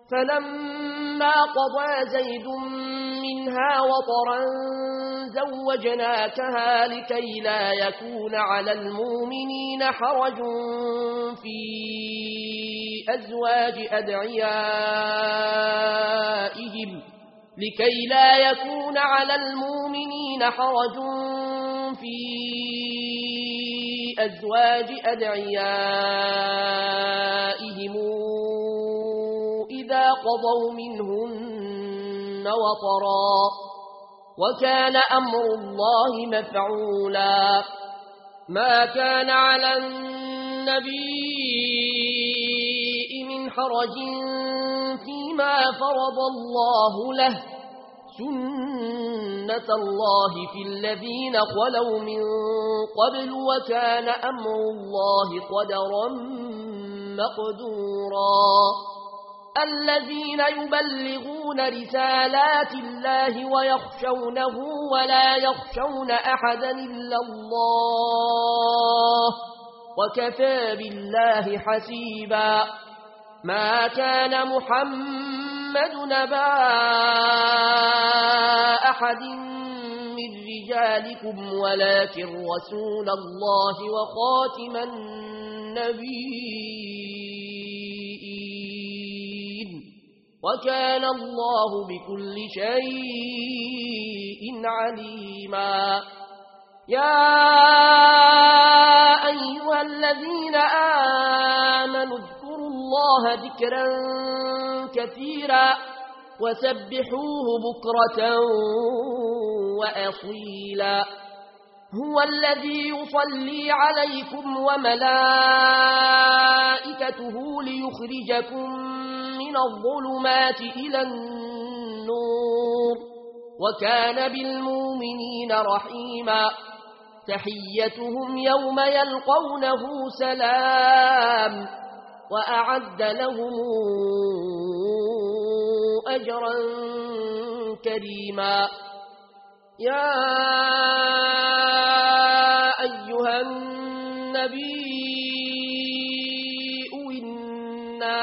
فلما قضى زيد منها وطرا زوجناكها لكي لا يكون على المؤمنين حرج في أزواج أدعيائهم إذا قضوا منهن وطرا وكان أمر الله مفعولا ما كان على النبي من حرج فيما فرض الله له سنة الله في الذين خلوا من قبل وكان أمر الله قدرا مقدورا الذين يبلغون رسالات الله ويخشونه ولا يخشون أحدا إلا الله وكفى بالله حسيبا ما كان محمد نبا أحد من رجالكم ولكن رسول الله وخاتم النبيين وكان الله بكل شيء عليما يا أيها الذين آمنوا اذكروا الله ذكرا كثيرا وسبحوه بكرة وأصيلا هو الذي يصلي عليكم وملائكته ليخرجكم من الظلمات إلى النور وكان بالمؤمنين رحيما تحيتهم يوم يلقونه سلام وأعد لهم أجرا كريما يا أيها النبي إنا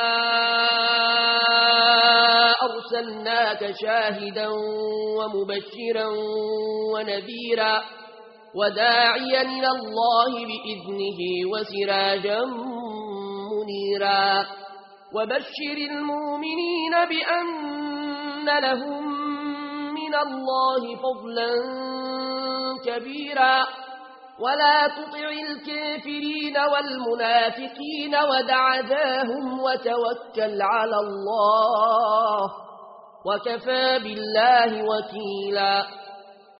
أرسلناك شاهدا ومبشرا ونذيرا وداعيا إلى الله بإذنه وسراجا منيرا وبشر المؤمنين بأن لهم من الله فضلا كبيرا ولا تطع الكافرين والمنافقين ودع ذاهم وتوكل على الله وكفى بالله وكيلا